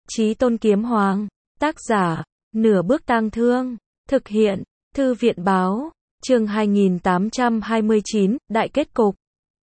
Chí Tôn Kiếm Hoàng. Tác giả, Nửa Bước Tang Thương. Thực hiện, Thư viện Báo. Chương 2829, Đại kết cục.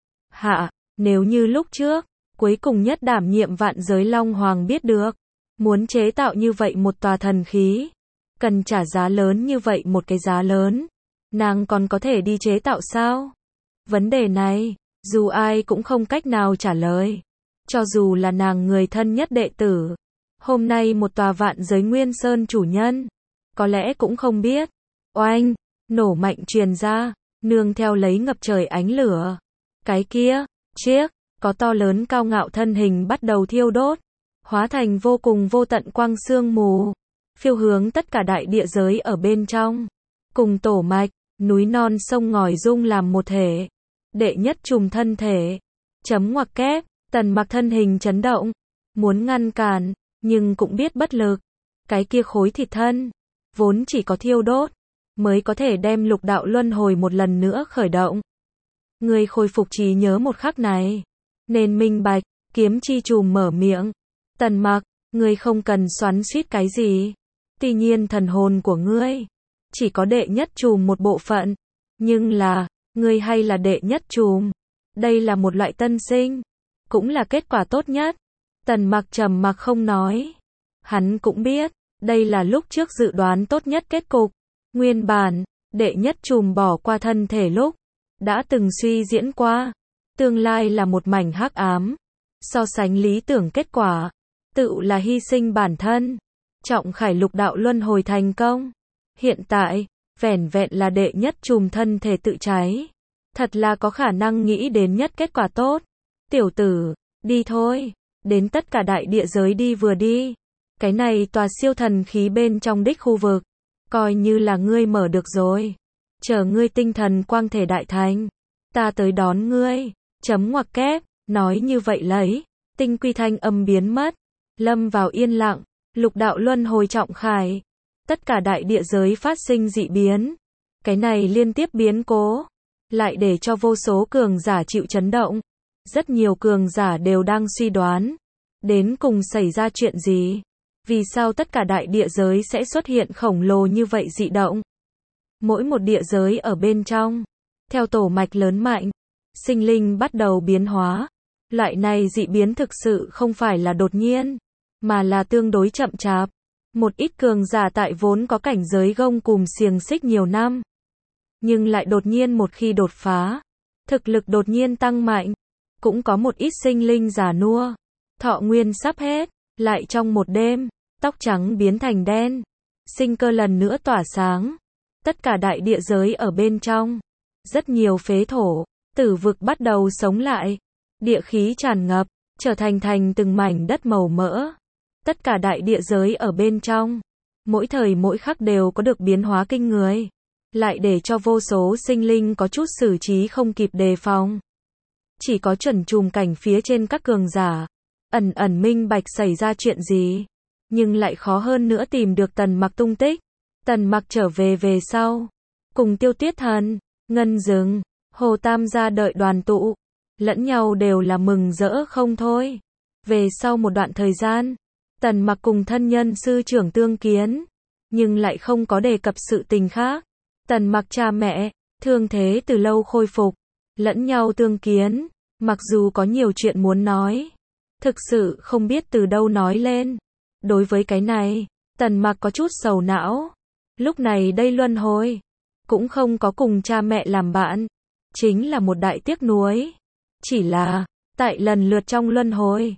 Hạ, nếu như lúc trước, cuối cùng nhất đảm nhiệm vạn giới Long Hoàng biết được, muốn chế tạo như vậy một tòa thần khí, cần trả giá lớn như vậy một cái giá lớn, nàng còn có thể đi chế tạo sao? Vấn đề này, dù ai cũng không cách nào trả lời. Cho dù là nàng người thân nhất đệ tử, hôm nay một tòa vạn giới Nguyên Sơn chủ nhân, có lẽ cũng không biết. Oanh, nổ mạnh truyền ra, nương theo lấy ngập trời ánh lửa. Cái kia, chiếc, có to lớn cao ngạo thân hình bắt đầu thiêu đốt, hóa thành vô cùng vô tận quang sương mù, phiêu hướng tất cả đại địa giới ở bên trong. Cùng tổ mạch, núi non sông ngòi dung làm một thể. Đệ nhất trùm thân thể. Chấm ngoặc kép, Tần Mặc thân hình chấn động, muốn ngăn cản, nhưng cũng biết bất lực. Cái kia khối thịt thân, vốn chỉ có thiêu đốt, mới có thể đem lục đạo luân hồi một lần nữa khởi động. Người khôi phục trí nhớ một khắc này, nên minh bạch. Kiếm chi trùm mở miệng. Tần Mặc, ngươi không cần xoắn xuýt cái gì. Tuy nhiên thần hồn của ngươi chỉ có đệ nhất trùm một bộ phận, nhưng là, ngươi hay là đệ nhất trùm. Đây là một loại tân sinh, cũng là kết quả tốt nhất. Tần Mặc trầm mặc không nói. Hắn cũng biết, đây là lúc trước dự đoán tốt nhất kết cục. Nguyên bản, đệ nhất trùm bỏ qua thân thể lúc, đã từng suy diễn qua. Tương lai là một mảnh hắc ám. So sánh lý tưởng kết quả, tự là hy sinh bản thân. Trọng khải lục đạo luân hồi thành công. Hiện tại, vẻn vẹn là đệ nhất trùm thân thể tự cháy. Thật là có khả năng nghĩ đến nhất kết quả tốt. Tiểu tử, đi thôi. Đến tất cả đại địa giới đi vừa đi. Cái này tòa siêu thần khí bên trong đích khu vực, coi như là ngươi mở được rồi. Chờ ngươi tinh thần quang thể đại thành, ta tới đón ngươi. Chấm ngoặc kép, nói như vậy lấy, tinh quy thanh âm biến mất, lâm vào yên lặng, lục đạo luân hồi trọng khải. Tất cả đại địa giới phát sinh dị biến. Cái này liên tiếp biến cố, lại để cho vô số cường giả chịu chấn động. Rất nhiều cường giả đều đang suy đoán, đến cùng xảy ra chuyện gì? Vì sao tất cả đại địa giới sẽ xuất hiện khổng lồ như vậy dị động? Mỗi một địa giới ở bên trong, theo tổ mạch lớn mạnh, sinh linh bắt đầu biến hóa. Loại này dị biến thực sự không phải là đột nhiên, mà là tương đối chậm chạp. Một ít cường giả tại vốn có cảnh giới gông cùm xiềng xích nhiều năm, nhưng lại đột nhiên một khi đột phá, thực lực đột nhiên tăng mạnh. Cũng có một ít sinh linh già nua, thọ nguyên sắp hết, lại trong một đêm, tóc trắng biến thành đen, sinh cơ lần nữa tỏa sáng. Tất cả đại địa giới ở bên trong, rất nhiều phế thổ, tử vực bắt đầu sống lại, địa khí tràn ngập, trở thành từng mảnh đất màu mỡ. Tất cả đại địa giới ở bên trong, mỗi thời mỗi khắc đều có được biến hóa kinh người, lại để cho vô số sinh linh có chút xử trí không kịp đề phòng. Chỉ có chuẩn trùm cảnh phía trên các cường giả, ẩn ẩn minh bạch xảy ra chuyện gì, nhưng lại khó hơn nữa tìm được Tần Mặc tung tích. Tần Mặc trở về sau, cùng Tiêu Tuyết Thần, Ngân Dừng, Hồ Tam gia đợi đoàn tụ, lẫn nhau đều là mừng rỡ không thôi. Về sau một đoạn thời gian, Tần Mặc cùng thân nhân sư trưởng tương kiến, nhưng lại không có đề cập sự tình khác. Tần Mặc cha mẹ, thương thế từ lâu khôi phục, lẫn nhau tương kiến, mặc dù có nhiều chuyện muốn nói, thực sự không biết từ đâu nói lên. Đối với cái này, Tần Mặc có chút sầu não. Lúc này đây luân hồi, cũng không có cùng cha mẹ làm bạn, chính là một đại tiếc nuối. Chỉ là, tại lần lượt trong luân hồi,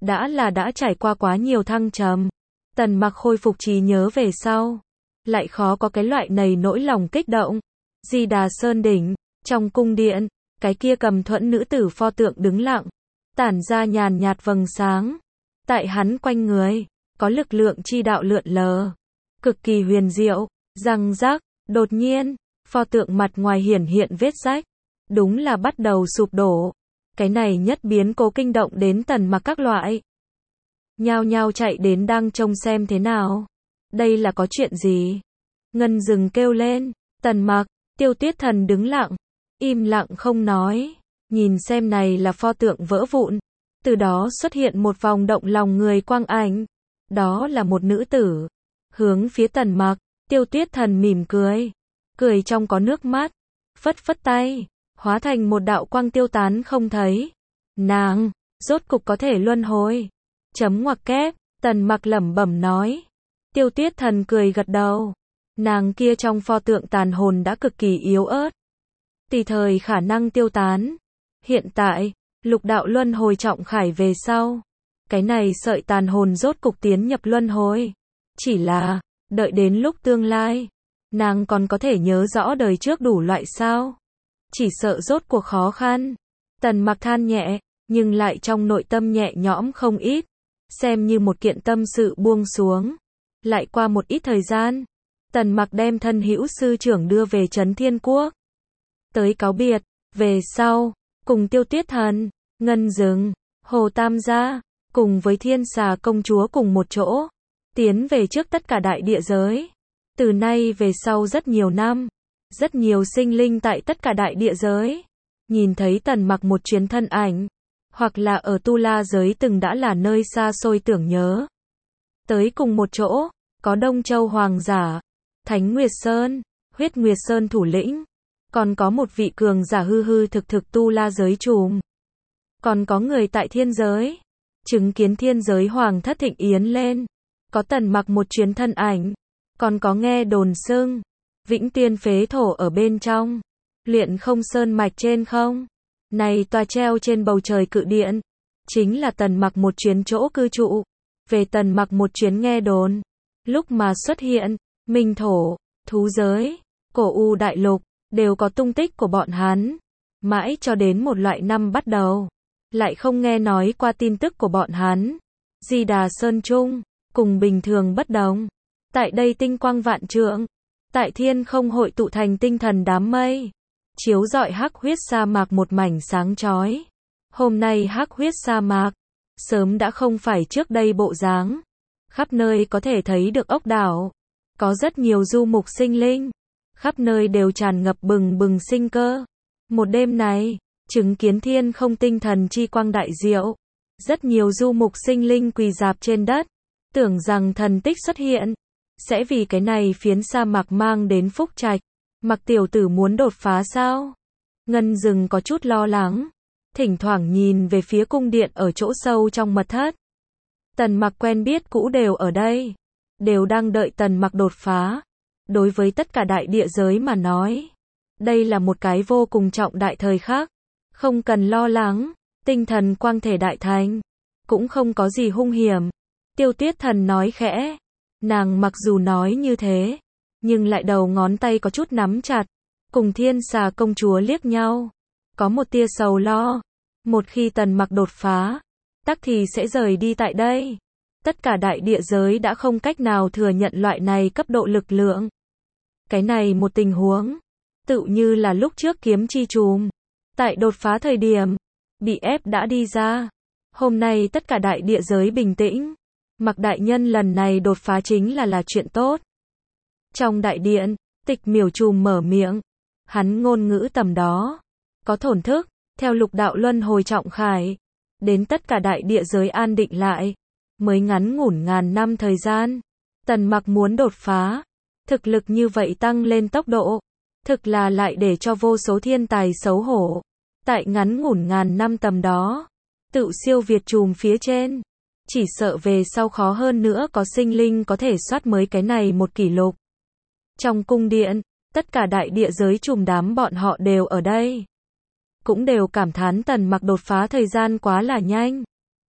đã trải qua quá nhiều thăng trầm. Tần Mặc khôi phục trí nhớ về sau, lại khó có cái loại này nỗi lòng kích động. Di Đà Sơn đỉnh, trong cung điện, cái kia cầm thuẫn nữ tử pho tượng đứng lặng, tản ra nhàn nhạt vầng sáng. Tại hắn quanh người, có lực lượng chi đạo lượn lờ, cực kỳ huyền diệu. Răng rắc, đột nhiên, pho tượng mặt ngoài hiển hiện vết rách, đúng là bắt đầu sụp đổ. Cái này nhất biến cố kinh động đến Tần Mặc các loại, nhao nhao chạy đến đang trông xem thế nào. Đây là có chuyện gì? Ngân Dừng kêu lên. Tần Mặc, Tiêu Tuyết Thần đứng lặng, im lặng không nói, nhìn xem này là pho tượng vỡ vụn, từ đó xuất hiện một vòng động lòng người quang ảnh. Đó là một nữ tử. Hướng phía Tần Mặc, Tiêu Tuyết Thần mỉm cười. Cười trong có nước mắt. Phất phất tay. Hóa thành một đạo quang tiêu tán không thấy. Nàng, rốt cục có thể luân hồi. Chấm ngoặc kép, Tần Mặc lẩm bẩm nói. Tiêu Tuyết Thần cười gật đầu. Nàng kia trong pho tượng tàn hồn đã cực kỳ yếu ớt. Tùy thời khả năng tiêu tán. Hiện tại, lục đạo luân hồi trọng khải về sau. Cái này sợi tàn hồn rốt cục tiến nhập luân hồi. Chỉ là, đợi đến lúc tương lai, nàng còn có thể nhớ rõ đời trước đủ loại sao. Chỉ sợ rốt cuộc khó khăn. Tần Mặc than nhẹ, nhưng lại trong nội tâm nhẹ nhõm không ít. Xem như một kiện tâm sự buông xuống. Lại qua một ít thời gian, Tần Mặc đem thân hữu sư trưởng đưa về Trấn Thiên Quốc. Tới cáo biệt, về sau, cùng Tiêu Tuyết Thần, Ngân Dừng, Hồ Tam gia, cùng với Thiên Xà công chúa cùng một chỗ, tiến về trước tất cả đại địa giới. Từ nay về sau rất nhiều năm, rất nhiều sinh linh tại tất cả đại địa giới, nhìn thấy Tần Mặc một chuyến thân ảnh, hoặc là ở Tu La giới từng đã là nơi xa xôi tưởng nhớ. Tới cùng một chỗ, có Đông Châu Hoàng giả, Thánh Nguyệt Sơn, Huyết Nguyệt Sơn thủ lĩnh, còn có một vị cường giả hư hư thực thực Tu La giới trùm. Còn có người tại thiên giới, chứng kiến thiên giới hoàng thất thịnh yến lên, có Tần Mặc một chuyến thân ảnh, còn có nghe đồn xưng, Vĩnh Tiên phế thổ ở bên trong, Luyện Không sơn mạch trên không. Này tòa treo trên bầu trời cự điện, chính là Tần Mặc một chuyến chỗ cư trụ. Về Tần Mặc một chuyến nghe đồn, lúc mà xuất hiện, Minh thổ, thú giới, Cổ U đại lục, đều có tung tích của bọn hắn. Mãi cho đến một loại năm bắt đầu, lại không nghe nói qua tin tức của bọn hắn. Di Đà Sơn Trung, cùng bình thường bất đồng. Tại đây tinh quang vạn trượng, tại thiên không hội tụ thành tinh thần đám mây, chiếu rọi hắc huyết sa mạc một mảnh sáng chói. Hôm nay hắc huyết sa mạc, sớm đã không phải trước đây bộ dáng. Khắp nơi có thể thấy được ốc đảo, có rất nhiều du mục sinh linh, khắp nơi đều tràn ngập bừng bừng sinh cơ. Một đêm này, chứng kiến thiên không tinh thần chi quang đại diệu, rất nhiều du mục sinh linh quỳ rạp trên đất, tưởng rằng thần tích xuất hiện, sẽ vì cái này phiến sa mạc mang đến phúc trạch. Mặc tiểu tử muốn đột phá sao? Ngân Dừng có chút lo lắng, thỉnh thoảng nhìn về phía cung điện ở chỗ sâu trong mật thất. Tần Mặc quen biết cũ đều ở đây, đều đang đợi Tần Mặc đột phá. Đối với tất cả đại địa giới mà nói, đây là một cái vô cùng trọng đại thời khắc, không cần lo lắng, tinh thần quang thể đại thành, cũng không có gì hung hiểm. Tiêu Tuyết Thần nói khẽ, nàng mặc dù nói như thế, nhưng lại đầu ngón tay có chút nắm chặt, cùng Thiên Xà công chúa liếc nhau, có một tia sầu lo. Một khi Tần Mặc đột phá, tắc thì sẽ rời đi tại đây. Tất cả đại địa giới đã không cách nào thừa nhận loại này cấp độ lực lượng. Cái này một tình huống, tự như là lúc trước kiếm chi trùm, tại đột phá thời điểm, bị ép đã đi ra. Hôm nay tất cả đại địa giới bình tĩnh, Mặc đại nhân lần này đột phá chính là chuyện tốt. Trong đại điện, Tịch Miểu Trùm mở miệng, hắn ngôn ngữ tầm đó, có thổn thức, theo lục đạo luân hồi trọng khải, đến tất cả đại địa giới an định lại, mới ngắn ngủn ngàn năm thời gian, Tần Mặc muốn đột phá, thực lực như vậy tăng lên tốc độ, thực là lại để cho vô số thiên tài xấu hổ, tại ngắn ngủn ngàn năm tầm đó, tự siêu việt Trùm phía trên, chỉ sợ về sau khó hơn nữa có sinh linh có thể soát mới cái này một kỷ lục. Trong cung điện, tất cả đại địa giới Trùm đám bọn họ đều ở đây, cũng đều cảm thán Tần Mặc đột phá thời gian quá là nhanh.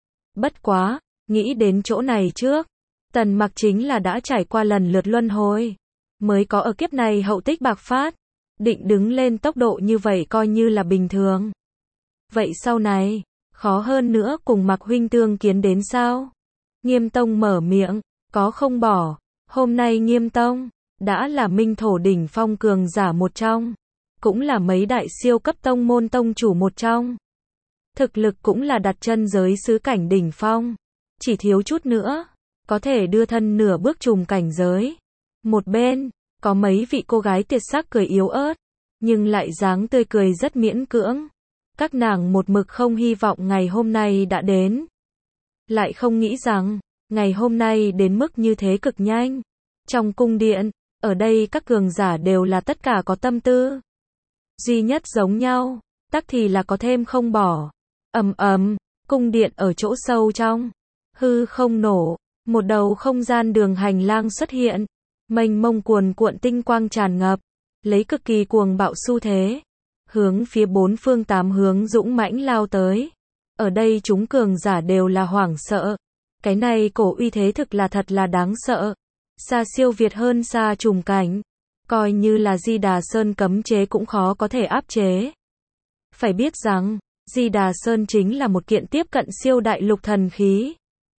Bất quá, nghĩ đến chỗ này trước, Tần Mặc chính là đã trải qua lần lượt luân hồi, mới có ở kiếp này hậu tích bạc phát, định đứng lên tốc độ như vậy coi như là bình thường. Vậy sau này, khó hơn nữa cùng Mặc huynh tương kiến đến sao? Nghiêm Tông mở miệng, có không bỏ, hôm nay Nghiêm Tông, đã là minh thổ đỉnh phong cường giả một trong, cũng là mấy đại siêu cấp tông môn tông chủ một trong. Thực lực cũng là đặt chân giới xứ cảnh đỉnh phong, chỉ thiếu chút nữa, có thể đưa thân nửa bước Trùm cảnh giới. Một bên, có mấy vị cô gái tiệt sắc cười yếu ớt, nhưng lại dáng tươi cười rất miễn cưỡng. Các nàng một mực không hy vọng ngày hôm nay đã đến. Lại không nghĩ rằng, Ngày hôm nay đến mức như thế cực nhanh. Trong cung điện, ở đây các cường giả đều là tất cả có tâm tư. Duy nhất giống nhau, tắc thì là có thêm không bỏ. Ầm ầm, cung điện ở chỗ sâu trong. Hư không nổ, một đầu không gian đường hành lang xuất hiện. Mênh mông cuồn cuộn tinh quang tràn ngập, lấy cực kỳ cuồng bạo xu thế. Hướng phía bốn phương tám hướng dũng mãnh lao tới. Ở đây chúng cường giả đều là hoảng sợ. Cái này cổ uy thế thực là thật là đáng sợ. Xa siêu việt hơn xa trùng cảnh. Coi như là Di Đà Sơn cấm chế cũng khó có thể áp chế. Phải biết rằng, Di Đà Sơn chính là một kiện tiếp cận siêu đại lục thần khí.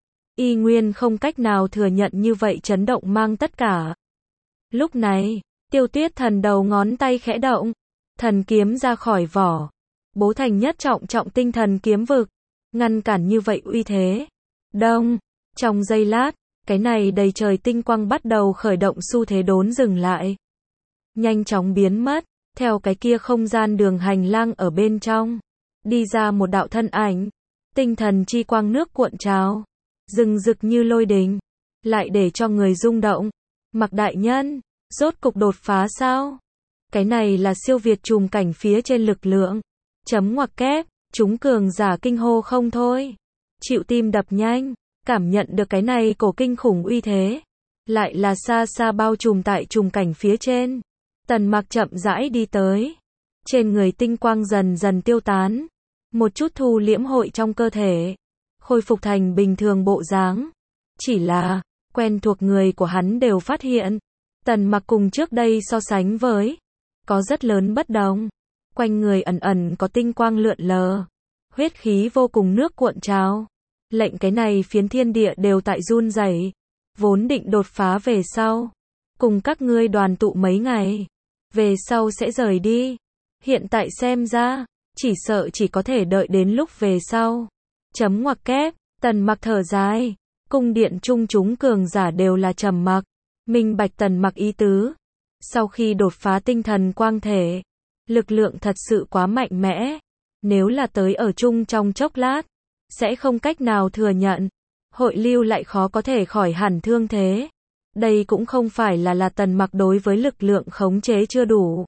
Y nguyên không cách nào thừa nhận như vậy chấn động mang tất cả. Lúc này, Tiêu Tuyết Thần đầu ngón tay khẽ động, thần kiếm ra khỏi vỏ, bố thành nhất trọng trọng tinh thần kiếm vực, ngăn cản như vậy uy thế. Đông, trong giây lát, cái này đầy trời tinh quang bắt đầu khởi động xu thế đốn dừng lại. Nhanh chóng biến mất, theo cái kia không gian đường hành lang ở bên trong. Đi ra một đạo thân ảnh, tinh thần chi quang nước cuộn trào, rừng rực như lôi đình, lại để cho người rung động. Mặc đại nhân, rốt cục đột phá sao? Cái này là siêu việt trùng cảnh phía trên lực lượng. Chấm ngoặc kép, chúng cường giả kinh hô không thôi. Chịu tim đập nhanh, cảm nhận được cái này cổ kinh khủng uy thế. Lại là xa xa bao trùm tại trùng cảnh phía trên. Tần Mặc chậm rãi đi tới. Trên người tinh quang dần dần tiêu tán. Một chút thu liễm hội trong cơ thể. Khôi phục thành bình thường bộ dáng. Chỉ là, quen thuộc người của hắn đều phát hiện. Tần Mặc cùng trước đây so sánh với, có rất lớn bất đồng. Quanh người ẩn ẩn có tinh quang lượn lờ. Huyết khí vô cùng nước cuộn trào. Lệnh cái này phiến thiên địa đều tại run rẩy. Vốn định đột phá về sau. Cùng các ngươi đoàn tụ mấy ngày. Về sau sẽ rời đi. Hiện tại xem ra, chỉ sợ chỉ có thể đợi đến lúc về sau. Chấm ngoặc kép, Tần Mặc thở dài. Cung điện chung chúng cường giả đều là trầm mặc. Minh bạch Tần Mặc ý tứ. Sau khi đột phá tinh thần quang thể, lực lượng thật sự quá mạnh mẽ. Nếu là tới ở chung trong chốc lát, sẽ không cách nào thừa nhận. Hội lưu lại khó có thể khỏi hẳn thương thế. Đây cũng không phải là Tần Mặc đối với lực lượng khống chế chưa đủ,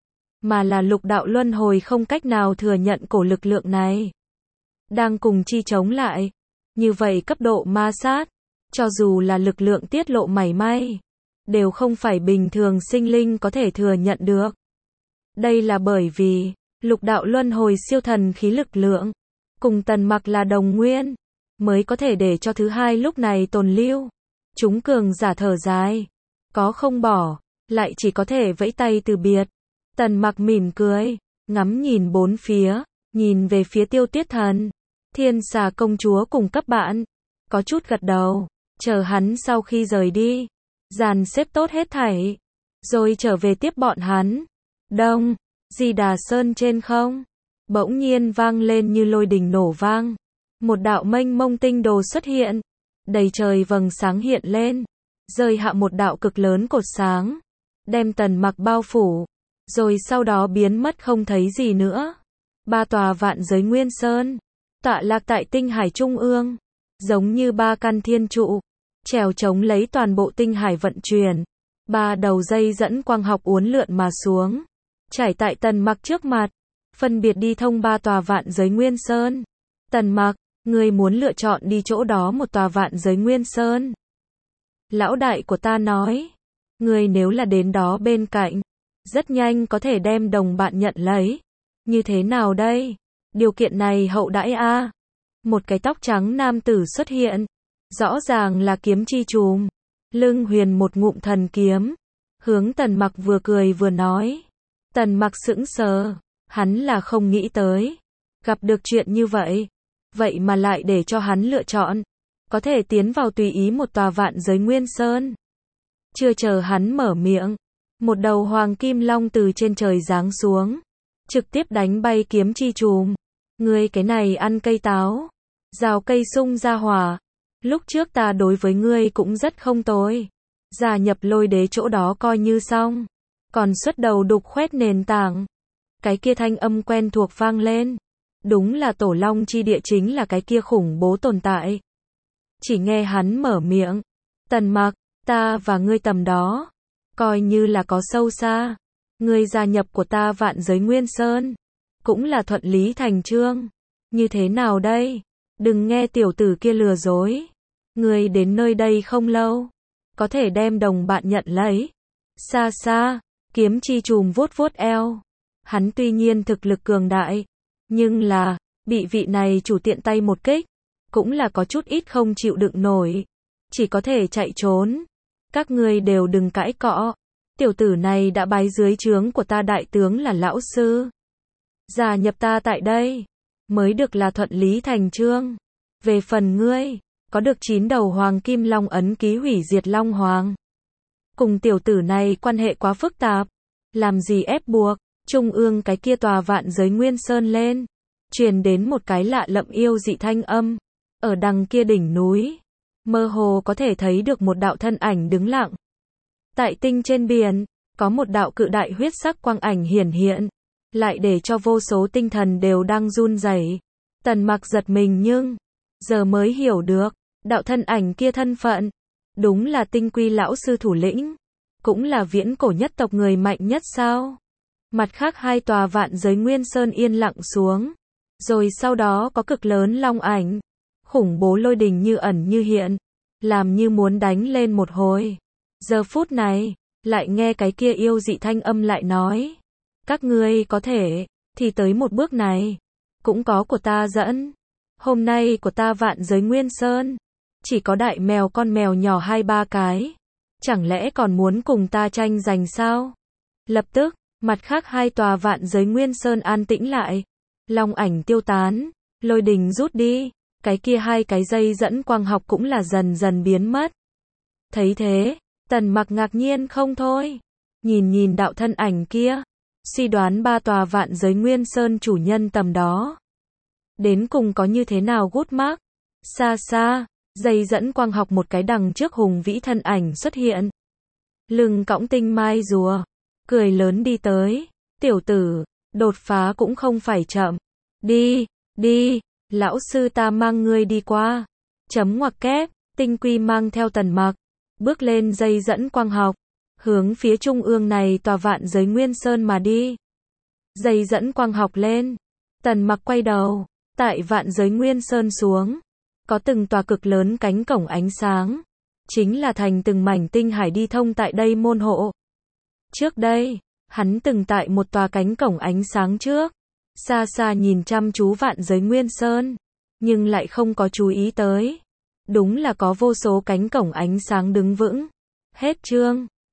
mà là lục đạo luân hồi không cách nào thừa nhận cổ lực lượng này. Đang cùng chi chống lại. Như vậy cấp độ ma sát, cho dù là lực lượng tiết lộ mảy may, đều không phải bình thường sinh linh có thể thừa nhận được. Đây là bởi vì, lục đạo luân hồi siêu thần khí lực lượng, cùng Tần Mặc là đồng nguyên, mới có thể để cho thứ hai lúc này tồn lưu. Chúng cường giả thở dài, có không bỏ, lại chỉ có thể vẫy tay từ biệt. Tần Mặc mỉm cười, ngắm nhìn bốn phía, nhìn về phía Tiêu Tuyết Thần, Thiên Xà công chúa cùng các bạn, có chút gật đầu, chờ hắn sau khi rời đi, dàn xếp tốt hết thảy, rồi trở về tiếp bọn hắn. Đông, Di Đà Sơn trên không, bỗng nhiên vang lên như lôi đình nổ vang. Một đạo mênh mông tinh đồ xuất hiện, đầy trời vầng sáng hiện lên, rơi hạ một đạo cực lớn cột sáng, đem Tần Mặc bao phủ, rồi sau đó biến mất không thấy gì nữa. Ba tòa vạn giới nguyên sơn, tọa lạc tại tinh hải trung ương, giống như ba căn thiên trụ, trèo chống lấy toàn bộ tinh hải vận chuyển. Ba đầu dây dẫn quang học uốn lượn mà xuống, trải tại Tần Mặc trước mặt, phân biệt đi thông ba tòa vạn giới nguyên sơn. Tần Mặc, ngươi muốn lựa chọn đi chỗ đó một tòa vạn giới nguyên sơn. Lão đại của ta nói, ngươi nếu là đến đó bên cạnh, rất nhanh có thể đem đồng bạn nhận lấy. Như thế nào đây? Điều kiện này hậu đãi a. Một cái tóc trắng nam tử xuất hiện, rõ ràng là kiếm chi trùm, lưng huyền một ngụm thần kiếm, hướng Tần Mặc vừa cười vừa nói. Tần Mặc sững sờ, hắn là không nghĩ tới, gặp được chuyện như vậy, vậy mà lại để cho hắn lựa chọn, có thể tiến vào tùy ý một tòa vạn giới nguyên sơn. Chưa chờ hắn mở miệng, một đầu hoàng kim long từ trên trời giáng xuống, trực tiếp đánh bay kiếm chi trùm. Ngươi cái này ăn cây táo, rào cây sung ra hỏa. Lúc trước ta đối với ngươi cũng rất không tồi. Gia nhập Lôi Đế chỗ đó coi như xong. Còn xuất đầu đục khoét nền tảng. Cái kia thanh âm quen thuộc vang lên. Đúng là Tổ Long chi địa chính là cái kia khủng bố tồn tại. chỉ nghe hắn mở miệng. Tần Mặc, ta và ngươi tầm đó, coi như là có sâu xa. Ngươi gia nhập của ta Vạn Giới Nguyên Sơn, cũng là thuận lý thành chương. Như thế nào đây? Đừng nghe tiểu tử kia lừa dối. Ngươi đến nơi đây không lâu, có thể đem đồng bạn nhận lấy. Xa xa, kiếm chi trùm vuốt vuốt eo. Hắn tuy nhiên thực lực cường đại, nhưng là, bị vị này chủ tiện tay một kích, cũng là có chút ít không chịu đựng nổi. Chỉ có thể chạy trốn. Các ngươi đều đừng cãi cọ. Tiểu tử này đã bái dưới trướng của ta đại tướng là lão sư. Gia nhập ta tại đây, mới được là thuận lý thành chương. Về phần ngươi, có được 9 đầu hoàng kim long ấn ký hủy diệt long hoàng. Cùng tiểu tử này quan hệ quá phức tạp. Làm gì ép buộc, trung ương cái kia tòa Vạn Giới Nguyên Sơn lên. Truyền đến một cái lạ lẫm yêu dị thanh âm. Ở đằng kia đỉnh núi, mơ hồ có thể thấy được một đạo thân ảnh đứng lặng. Tại tinh trên biển, có một đạo cự đại huyết sắc quang ảnh hiển hiện, lại để cho vô số tinh thần đều đang run rẩy. Tần Mặc giật mình nhưng giờ mới hiểu được, đạo thân ảnh kia thân phận, đúng là Tinh Quy lão sư thủ lĩnh, cũng là viễn cổ nhất tộc người mạnh nhất sao? Mặt khác hai tòa Vạn Giới Nguyên Sơn yên lặng xuống, rồi sau đó có cực lớn long ảnh, khủng bố lôi đình như ẩn như hiện, làm như muốn đánh lên một hồi. Giờ phút này, lại nghe cái kia yêu dị thanh âm lại nói, các ngươi có thể, thì tới một bước này, cũng có của ta dẫn. Hôm nay của ta Vạn Giới Nguyên Sơn, chỉ có đại mèo con mèo nhỏ 2-3 cái. Chẳng lẽ còn muốn cùng ta tranh giành sao? Lập tức, mặt khác hai tòa Vạn Giới Nguyên Sơn an tĩnh lại. Long ảnh tiêu tán, lôi đình rút đi, cái kia hai cái dây dẫn quang học cũng là dần dần biến mất. Thấy thế, Tần Mặc ngạc nhiên không thôi. Nhìn đạo thân ảnh kia, suy đoán ba tòa Vạn Giới Nguyên Sơn chủ nhân tầm đó. Đến cùng có như thế nào gút mác? Xa xa, dây dẫn quang học một cái đằng trước hùng vĩ thân ảnh xuất hiện. Lưng cõng tinh mai rùa, cười lớn đi tới. Tiểu tử, đột phá cũng không phải chậm. Đi, đi, lão sư ta mang ngươi đi qua. Chấm ngoặc kép, Tinh Quy mang theo Tần Mặc, bước lên dây dẫn quang học, hướng phía trung ương này tòa Vạn Giới Nguyên Sơn mà đi. Dây dẫn quang học lên, Tần Mặc quay đầu, tại Vạn Giới Nguyên Sơn xuống, có từng tòa cực lớn cánh cổng ánh sáng, chính là thành từng mảnh tinh hải đi thông tại đây môn hộ. Trước đây, hắn từng tại một tòa cánh cổng ánh sáng trước, xa xa nhìn chăm chú Vạn Giới Nguyên Sơn, nhưng lại không có chú ý tới. Đúng là có vô số cánh cổng ánh sáng đứng vững. Hết chương.